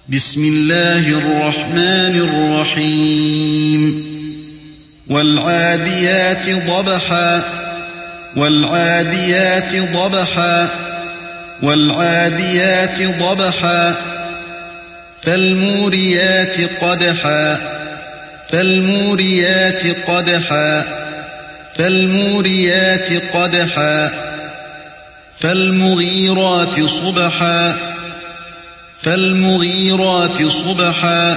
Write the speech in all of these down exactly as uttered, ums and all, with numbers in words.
بسم الله الرحمن الرحيم والعاديات ضبحا والعاديات ضبحا والعاديات ضبحا فالموريات قدحا فالموريات قدحا فالموريات قدحا فالمغيرات صبحا فالمغيرات صبحا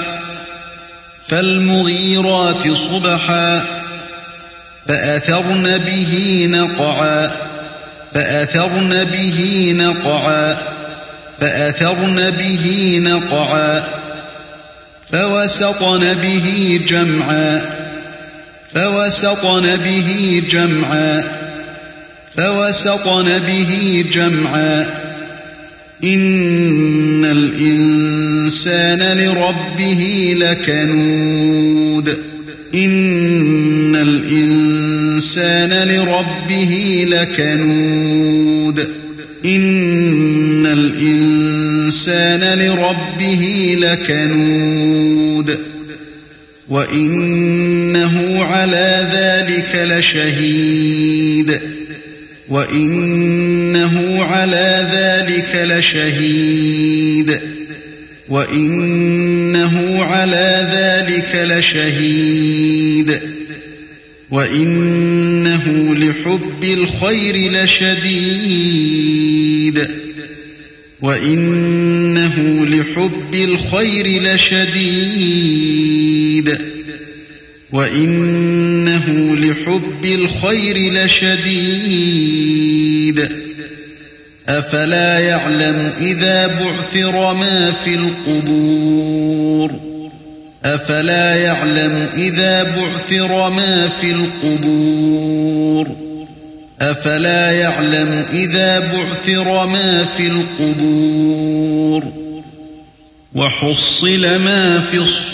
فالمغيرات صبحا فأثرن به نقعا فأثرن به نقعا فأثرن به نقعا فوسطن به جمعا فوسطن به جمعا فوسطن به جمعا إن الإنسان لربه لكنود إن الإنسان لربه لكنود إن الإنسان لربه لكنود وإنه على ذلك لشهيد وإنه على ذلك لشهيد وإنه على ذلك لشهيد وإنه لحب الخير لشديد وإنه لحب الخير لشديد وإنه لحب الخير لشديد أفلا يعلم إذا بعثر ما في القبور أفلا يعلم إذا بعثر ما في القبور أفلا يعلم إذا بعثر ما في القبور وحصل ما في الصدور